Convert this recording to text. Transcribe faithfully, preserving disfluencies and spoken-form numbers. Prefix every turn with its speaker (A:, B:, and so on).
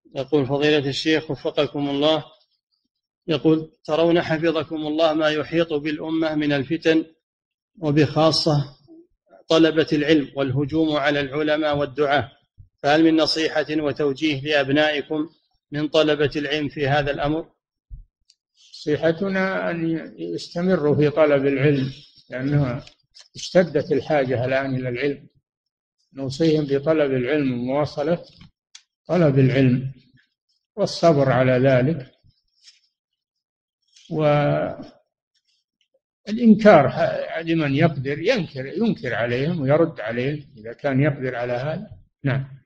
A: يقول فضيلة الشيخ وفقكم الله، يقول ترون حفظكم الله ما يحيط بالأمة من الفتن وبخاصة طلبة العلم والهجوم على العلماء والدعاة، فهل من نصيحة وتوجيه لأبنائكم من طلبة العلم في هذا الأمر؟
B: نصيحتنا أن يستمروا في طلب العلم، لأنه اشتدت الحاجة الآن إلى العلم. نوصيهم بطلب العلم ومواصلة طلب العلم والصبر على ذلك، والإنكار لمن يقدر، ينكر ينكر عليهم ويرد عليهم إذا كان يقدر على هذا. نعم.